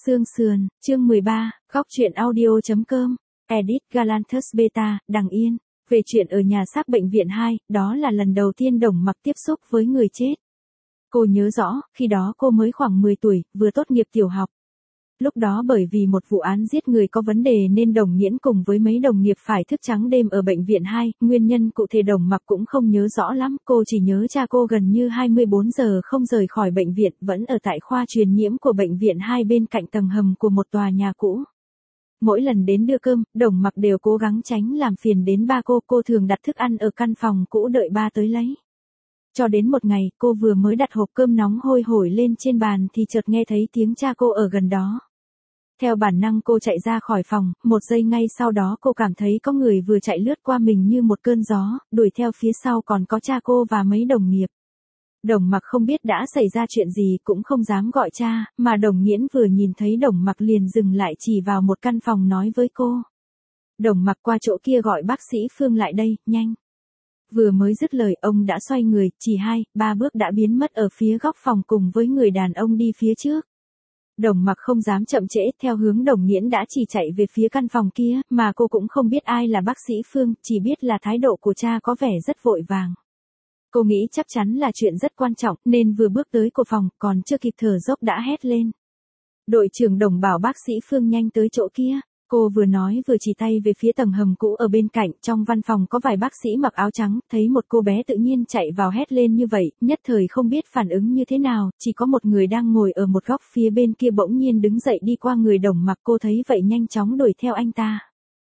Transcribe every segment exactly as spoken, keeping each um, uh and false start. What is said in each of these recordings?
Xương sườn, chương mười ba, góc truyện audio.com, edit Galanthus Beta, Đằng Yên. Về chuyện ở nhà xác bệnh viện hai, đó là lần đầu tiên Đồng Mặc tiếp xúc với người chết. Cô nhớ rõ, khi đó cô mới khoảng mười tuổi, vừa tốt nghiệp tiểu học. Lúc đó bởi vì một vụ án giết người có vấn đề nên Đồng Nghiễn cùng với mấy đồng nghiệp phải thức trắng đêm ở bệnh viện hai, nguyên nhân cụ thể Đồng Mặc cũng không nhớ rõ lắm, cô chỉ nhớ cha cô gần như hai mươi bốn giờ không rời khỏi bệnh viện, vẫn ở tại khoa truyền nhiễm của bệnh viện hai bên cạnh tầng hầm của một tòa nhà cũ. Mỗi lần đến đưa cơm, Đồng Mặc đều cố gắng tránh làm phiền đến ba cô, cô thường đặt thức ăn ở căn phòng cũ đợi ba tới lấy. Cho đến một ngày, cô vừa mới đặt hộp cơm nóng hôi hổi lên trên bàn thì chợt nghe thấy tiếng cha cô ở gần đó. Theo bản năng cô chạy ra khỏi phòng, một giây ngay sau đó cô cảm thấy có người vừa chạy lướt qua mình như một cơn gió, đuổi theo phía sau còn có cha cô và mấy đồng nghiệp. Đồng Mặc không biết đã xảy ra chuyện gì cũng không dám gọi cha, mà Đồng Nghiễn vừa nhìn thấy Đồng Mặc liền dừng lại chỉ vào một căn phòng nói với cô. Đồng Mặc qua chỗ kia gọi bác sĩ Phương lại đây, nhanh. Vừa mới dứt lời ông đã xoay người, chỉ hai, ba bước đã biến mất ở phía góc phòng cùng với người đàn ông đi phía trước. Đồng Mặc không dám chậm trễ, theo hướng Đồng Nghiễn đã chỉ chạy về phía căn phòng kia, mà cô cũng không biết ai là bác sĩ Phương, chỉ biết là thái độ của cha có vẻ rất vội vàng. Cô nghĩ chắc chắn là chuyện rất quan trọng, nên vừa bước tới cổ phòng, còn chưa kịp thở dốc đã hét lên. Đội trưởng Đồng bảo bác sĩ Phương nhanh tới chỗ kia. Cô vừa nói vừa chỉ tay về phía tầng hầm cũ ở bên cạnh, trong văn phòng có vài bác sĩ mặc áo trắng, thấy một cô bé tự nhiên chạy vào hét lên như vậy, nhất thời không biết phản ứng như thế nào, chỉ có một người đang ngồi ở một góc phía bên kia bỗng nhiên đứng dậy đi qua người Đồng Mặc, cô thấy vậy nhanh chóng đuổi theo anh ta.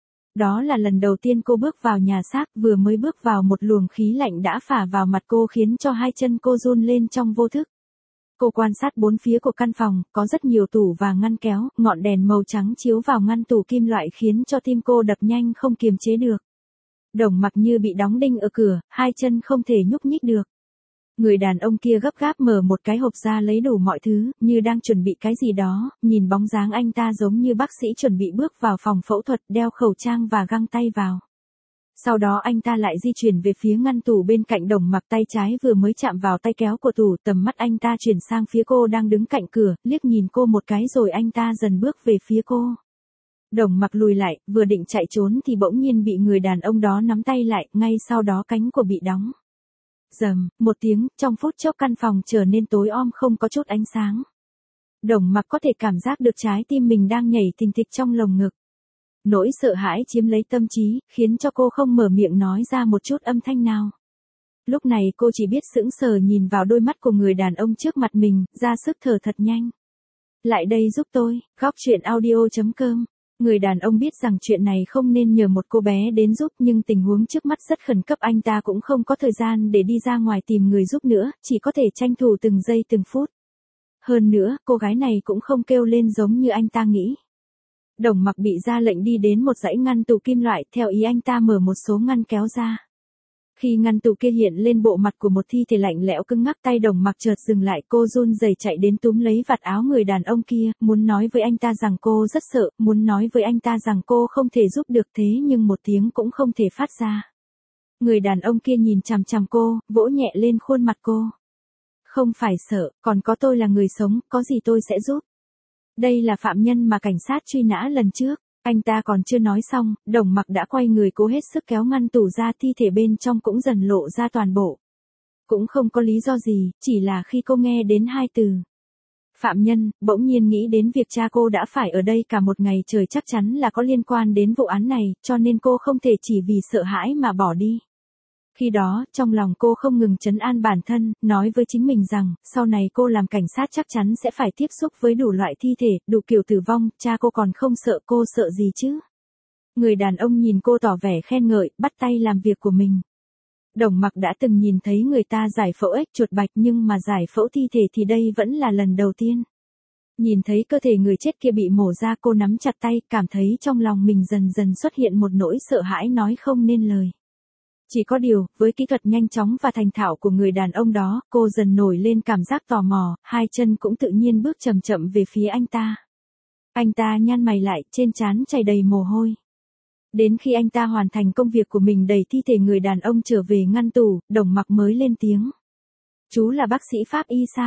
Đó là lần đầu tiên cô bước vào nhà xác, vừa mới bước vào một luồng khí lạnh đã phả vào mặt cô khiến cho hai chân cô run lên trong vô thức. Cô quan sát bốn phía của căn phòng, có rất nhiều tủ và ngăn kéo, ngọn đèn màu trắng chiếu vào ngăn tủ kim loại khiến cho tim cô đập nhanh không kiềm chế được. Đồng Mặc như bị đóng đinh ở cửa, hai chân không thể nhúc nhích được. Người đàn ông kia gấp gáp mở một cái hộp ra lấy đủ mọi thứ, như đang chuẩn bị cái gì đó, nhìn bóng dáng anh ta giống như bác sĩ chuẩn bị bước vào phòng phẫu thuật, đeo khẩu trang và găng tay vào. Sau đó anh ta lại di chuyển về phía ngăn tủ bên cạnh Đồng Mặc, tay trái vừa mới chạm vào tay kéo của tủ, tầm mắt anh ta chuyển sang phía cô đang đứng cạnh cửa, liếc nhìn cô một cái rồi anh ta dần bước về phía cô. Đồng Mặc lùi lại, vừa định chạy trốn thì bỗng nhiên bị người đàn ông đó nắm tay lại, ngay sau đó cánh của bị đóng. Rầm, một tiếng, trong phút chốc căn phòng trở nên tối om không có chút ánh sáng. Đồng Mặc có thể cảm giác được trái tim mình đang nhảy thình thịch trong lồng ngực. Nỗi sợ hãi chiếm lấy tâm trí, khiến cho cô không mở miệng nói ra một chút âm thanh nào. Lúc này cô chỉ biết sững sờ nhìn vào đôi mắt của người đàn ông trước mặt mình, ra sức thở thật nhanh. Lại đây giúp tôi, góc truyện audio.com. Người đàn ông biết rằng chuyện này không nên nhờ một cô bé đến giúp, nhưng tình huống trước mắt rất khẩn cấp, anh ta cũng không có thời gian để đi ra ngoài tìm người giúp nữa, chỉ có thể tranh thủ từng giây từng phút. Hơn nữa, cô gái này cũng không kêu lên giống như anh ta nghĩ. Đồng Mặc bị ra lệnh đi đến một dãy ngăn tủ kim loại, theo ý anh ta mở một số ngăn kéo ra. Khi ngăn tủ kia hiện lên bộ mặt của một thi thể lạnh lẽo cứng ngắc, tay Đồng Mặc chợt dừng lại, cô run rẩy chạy đến túm lấy vạt áo người đàn ông kia, muốn nói với anh ta rằng cô rất sợ, muốn nói với anh ta rằng cô không thể giúp được, thế nhưng một tiếng cũng không thể phát ra. Người đàn ông kia nhìn chằm chằm cô, vỗ nhẹ lên khuôn mặt cô. Không phải sợ, còn có tôi là người sống, có gì tôi sẽ giúp. Đây là phạm nhân mà cảnh sát truy nã lần trước. Anh ta còn chưa nói xong, Đồng Mặc đã quay người cố hết sức kéo ngăn tủ ra, thi thể bên trong cũng dần lộ ra toàn bộ. Cũng không có lý do gì, chỉ là khi cô nghe đến hai từ phạm nhân, bỗng nhiên nghĩ đến việc cha cô đã phải ở đây cả một ngày trời, chắc chắn là có liên quan đến vụ án này, cho nên cô không thể chỉ vì sợ hãi mà bỏ đi. Khi đó, trong lòng cô không ngừng trấn an bản thân, nói với chính mình rằng, sau này cô làm cảnh sát chắc chắn sẽ phải tiếp xúc với đủ loại thi thể, đủ kiểu tử vong, cha cô còn không sợ, cô sợ gì chứ? Người đàn ông nhìn cô tỏ vẻ khen ngợi, bắt tay làm việc của mình. Đồng Mặc đã từng nhìn thấy người ta giải phẫu ếch chuột bạch, nhưng mà giải phẫu thi thể thì đây vẫn là lần đầu tiên. Nhìn thấy cơ thể người chết kia bị mổ ra, cô nắm chặt tay, cảm thấy trong lòng mình dần dần xuất hiện một nỗi sợ hãi nói không nên lời. Chỉ có điều, với kỹ thuật nhanh chóng và thành thạo của người đàn ông đó, cô dần nổi lên cảm giác tò mò, hai chân cũng tự nhiên bước chậm chậm về phía anh ta. Anh ta nhăn mày lại, trên trán chảy đầy mồ hôi. Đến khi anh ta hoàn thành công việc của mình đẩy thi thể người đàn ông trở về ngăn tủ, Đồng Mặc mới lên tiếng. Chú là bác sĩ pháp y sao?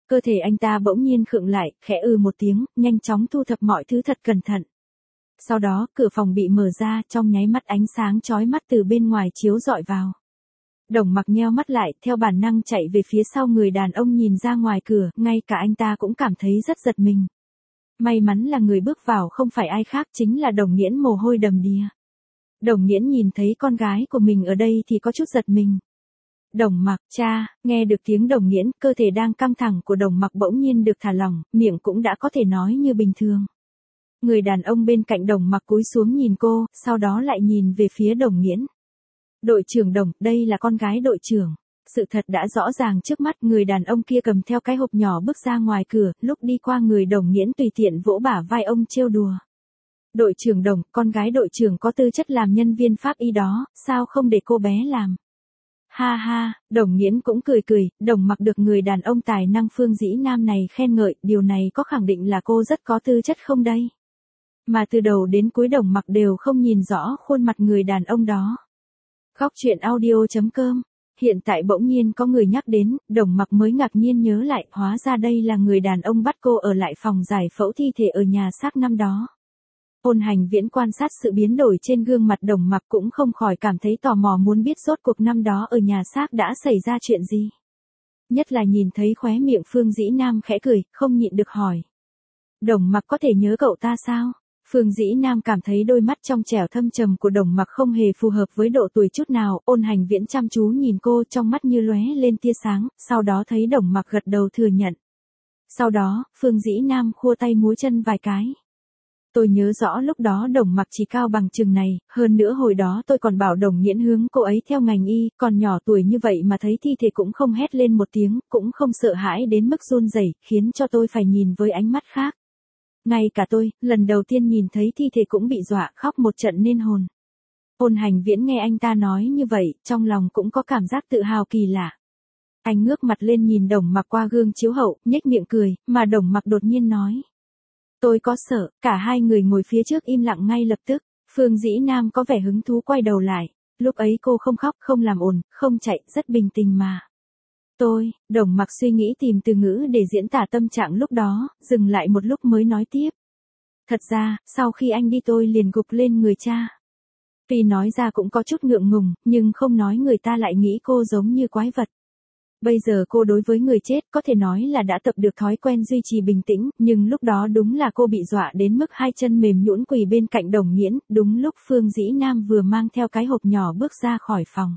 Cơ thể anh ta bỗng nhiên khựng lại, khẽ ư một tiếng, nhanh chóng thu thập mọi thứ thật cẩn thận. Sau đó, cửa phòng bị mở ra, trong nháy mắt ánh sáng chói mắt từ bên ngoài chiếu rọi vào. Đồng Mặc nheo mắt lại, theo bản năng chạy về phía sau người đàn ông nhìn ra ngoài cửa, ngay cả anh ta cũng cảm thấy rất giật mình. May mắn là người bước vào không phải ai khác, chính là Đồng Nghiễn mồ hôi đầm đìa. Đồng Nghiễn nhìn thấy con gái của mình ở đây thì có chút giật mình. Đồng Mặc, cha, nghe được tiếng Đồng Nghiễn, cơ thể đang căng thẳng của Đồng Mặc bỗng nhiên được thả lỏng, miệng cũng đã có thể nói như bình thường. Người đàn ông bên cạnh Đồng Mặc cúi xuống nhìn cô, sau đó lại nhìn về phía Đồng Nghiễn. Đội trưởng Đồng, đây là con gái đội trưởng. Sự thật đã rõ ràng trước mắt, người đàn ông kia cầm theo cái hộp nhỏ bước ra ngoài cửa, lúc đi qua người Đồng Nghiễn tùy tiện vỗ bả vai ông trêu đùa. Đội trưởng Đồng, con gái đội trưởng có tư chất làm nhân viên pháp y đó, sao không để cô bé làm? Ha ha, Đồng Nghiễn cũng cười cười, Đồng Mặc được người đàn ông tài năng Phương Dĩ Nam này khen ngợi, điều này có khẳng định là cô rất có tư chất không đây? Mà từ đầu đến cuối Đồng Mặc đều không nhìn rõ khuôn mặt người đàn ông đó. Góc truyện audio chấm com. Hiện tại bỗng nhiên có người nhắc đến, Đồng Mặc mới ngạc nhiên nhớ lại, hóa ra đây là người đàn ông bắt cô ở lại phòng giải phẫu thi thể ở nhà xác năm đó. Ôn Hành Viễn quan sát sự biến đổi trên gương mặt Đồng Mặc cũng không khỏi cảm thấy tò mò muốn biết rốt cuộc năm đó ở nhà xác đã xảy ra chuyện gì. Nhất là nhìn thấy khóe miệng Phương Dĩ Nam khẽ cười, không nhịn được hỏi. Đồng Mặc có thể nhớ cậu ta sao? Phương Dĩ Nam cảm thấy đôi mắt trong trẻo thâm trầm của Đồng Mặc không hề phù hợp với độ tuổi chút nào, Ôn Hành Viễn chăm chú nhìn cô, trong mắt như lóe lên tia sáng, sau đó thấy Đồng Mặc gật đầu thừa nhận. Sau đó, Phương Dĩ Nam khua tay múa chân vài cái. Tôi nhớ rõ lúc đó Đồng Mặc chỉ cao bằng chừng này, hơn nữa hồi đó tôi còn bảo Đồng Nghiễn hướng cô ấy theo ngành y, còn nhỏ tuổi như vậy mà thấy thi thể cũng không hét lên một tiếng, cũng không sợ hãi đến mức run rẩy, khiến cho tôi phải nhìn với ánh mắt khác. Ngay cả tôi, lần đầu tiên nhìn thấy thi thể cũng bị dọa khóc một trận nên hồn. Ôn Hành Viễn nghe anh ta nói như vậy, trong lòng cũng có cảm giác tự hào kỳ lạ. Anh ngước mặt lên nhìn Đồng Mặc qua gương chiếu hậu, nhếch miệng cười, mà Đồng Mặc đột nhiên nói. Tôi có sợ, cả hai người ngồi phía trước im lặng ngay lập tức, Phương Dĩ Nam có vẻ hứng thú quay đầu lại, lúc ấy cô không khóc, không làm ồn, không chạy, rất bình tĩnh mà. Tôi, Đồng Mặc suy nghĩ tìm từ ngữ để diễn tả tâm trạng lúc đó, dừng lại một lúc mới nói tiếp. Thật ra, sau khi anh đi tôi liền gục lên người cha. Tuy nói ra cũng có chút ngượng ngùng, nhưng không nói người ta lại nghĩ cô giống như quái vật. Bây giờ cô đối với người chết có thể nói là đã tập được thói quen duy trì bình tĩnh, nhưng lúc đó đúng là cô bị dọa đến mức hai chân mềm nhũn quỳ bên cạnh Đồng Nghiễn, đúng lúc Phương Dĩ Nam vừa mang theo cái hộp nhỏ bước ra khỏi phòng.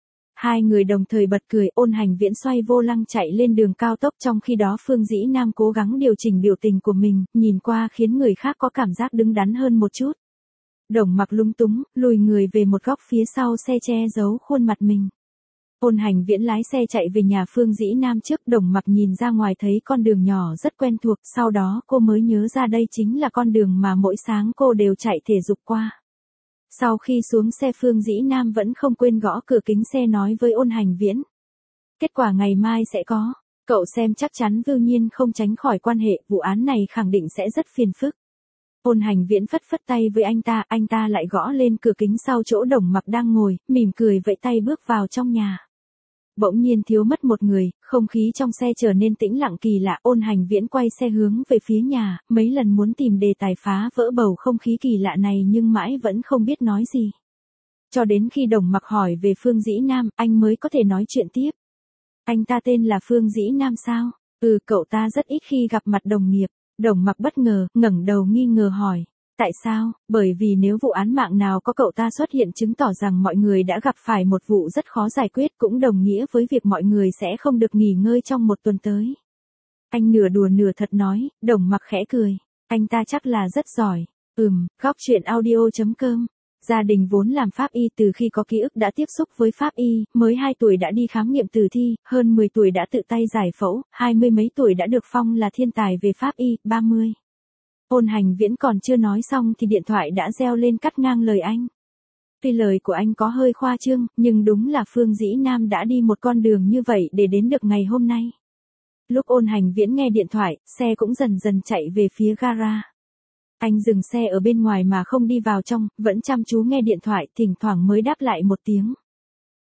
Hai người đồng thời bật cười, Ôn Hành Viễn xoay vô lăng chạy lên đường cao tốc, trong khi đó Phương Dĩ Nam cố gắng điều chỉnh biểu tình của mình, nhìn qua khiến người khác có cảm giác đứng đắn hơn một chút. Đồng Mặc lúng túng, lùi người về một góc phía sau xe che giấu khuôn mặt mình. Ôn Hành Viễn lái xe chạy về nhà Phương Dĩ Nam trước, Đồng Mặc nhìn ra ngoài thấy con đường nhỏ rất quen thuộc, sau đó cô mới nhớ ra đây chính là con đường mà mỗi sáng cô đều chạy thể dục qua. Sau khi xuống xe Phương Dĩ Nam vẫn không quên gõ cửa kính xe nói với Ôn Hành Viễn. Kết quả ngày mai sẽ có, cậu xem chắc chắn Vưu Nhiên không tránh khỏi quan hệ, vụ án này khẳng định sẽ rất phiền phức. Ôn Hành Viễn phất phất tay với anh ta, anh ta lại gõ lên cửa kính sau chỗ Đồng Mặc đang ngồi, mỉm cười vẫy tay bước vào trong nhà. Bỗng nhiên thiếu mất một người, không khí trong xe trở nên tĩnh lặng kỳ lạ, Ôn Hành Viễn quay xe hướng về phía nhà, mấy lần muốn tìm đề tài phá vỡ bầu không khí kỳ lạ này nhưng mãi vẫn không biết nói gì. Cho đến khi Đồng Mặc hỏi về Phương Dĩ Nam, anh mới có thể nói chuyện tiếp. Anh ta tên là Phương Dĩ Nam sao? Ừ, cậu ta rất ít khi gặp mặt đồng nghiệp. Đồng Mặc bất ngờ, ngẩng đầu nghi ngờ hỏi. Tại sao? Bởi vì nếu vụ án mạng nào có cậu ta xuất hiện chứng tỏ rằng mọi người đã gặp phải một vụ rất khó giải quyết, cũng đồng nghĩa với việc mọi người sẽ không được nghỉ ngơi trong một tuần tới. Anh nửa đùa nửa thật nói, Đồng Mặc khẽ cười. Anh ta chắc là rất giỏi. Ừm, góc truyện audio chấm com. Gia đình vốn làm pháp y, từ khi có ký ức đã tiếp xúc với pháp y, mới hai tuổi đã đi khám nghiệm tử thi, hơn mười tuổi đã tự tay giải phẫu, hai mươi mấy tuổi đã được phong là thiên tài về pháp y, ba mươi. Ôn Hành Viễn còn chưa nói xong thì điện thoại đã reo lên cắt ngang lời anh. Tuy lời của anh có hơi khoa trương, nhưng đúng là Phương Dĩ Nam đã đi một con đường như vậy để đến được ngày hôm nay. Lúc Ôn Hành Viễn nghe điện thoại, xe cũng dần dần chạy về phía gara. Anh dừng xe ở bên ngoài mà không đi vào trong, vẫn chăm chú nghe điện thoại, thỉnh thoảng mới đáp lại một tiếng.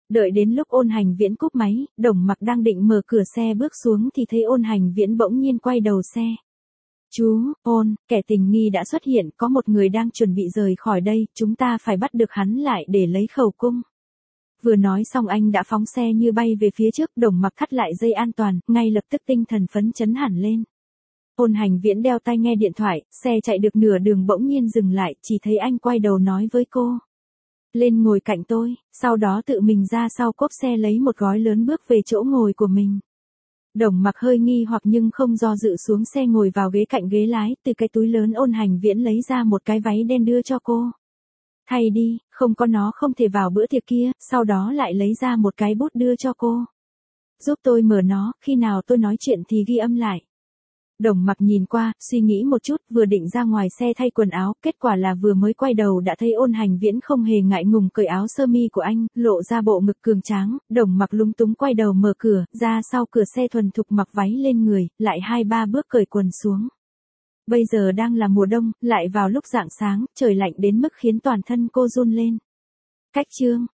Đợi đến lúc Ôn Hành Viễn cúp máy, Đồng Mặc đang định mở cửa xe bước xuống thì thấy Ôn Hành Viễn bỗng nhiên quay đầu xe. Chú, Ôn, kẻ tình nghi đã xuất hiện, có một người đang chuẩn bị rời khỏi đây, chúng ta phải bắt được hắn lại để lấy khẩu cung. Vừa nói xong anh đã phóng xe như bay về phía trước, Đồng Mặc thắt lại dây an toàn, ngay lập tức tinh thần phấn chấn hẳn lên. Ôn Hành Viễn đeo tai nghe điện thoại, xe chạy được nửa đường bỗng nhiên dừng lại, chỉ thấy anh quay đầu nói với cô. Lên ngồi cạnh tôi, sau đó tự mình ra sau cốp xe lấy một gói lớn bước về chỗ ngồi của mình. Đồng Mặc hơi nghi hoặc nhưng không do dự xuống xe ngồi vào ghế cạnh ghế lái, từ cái túi lớn Ôn Hành Viễn lấy ra một cái váy đen đưa cho cô. Thay đi, không có nó không thể vào bữa tiệc kia, sau đó lại lấy ra một cái bút đưa cho cô. Giúp tôi mở nó, khi nào tôi nói chuyện thì ghi âm lại. Đồng Mặc nhìn qua, suy nghĩ một chút, vừa định ra ngoài xe thay quần áo, kết quả là vừa mới quay đầu đã thấy Ôn Hành Viễn không hề ngại ngùng cởi áo sơ mi của anh, lộ ra bộ ngực cường tráng. Đồng Mặc lúng túng quay đầu mở cửa, ra sau cửa xe thuần thục mặc váy lên người, lại hai ba bước cởi quần xuống. Bây giờ đang là mùa đông, lại vào lúc rạng sáng, trời lạnh đến mức khiến toàn thân cô run lên. Cách chương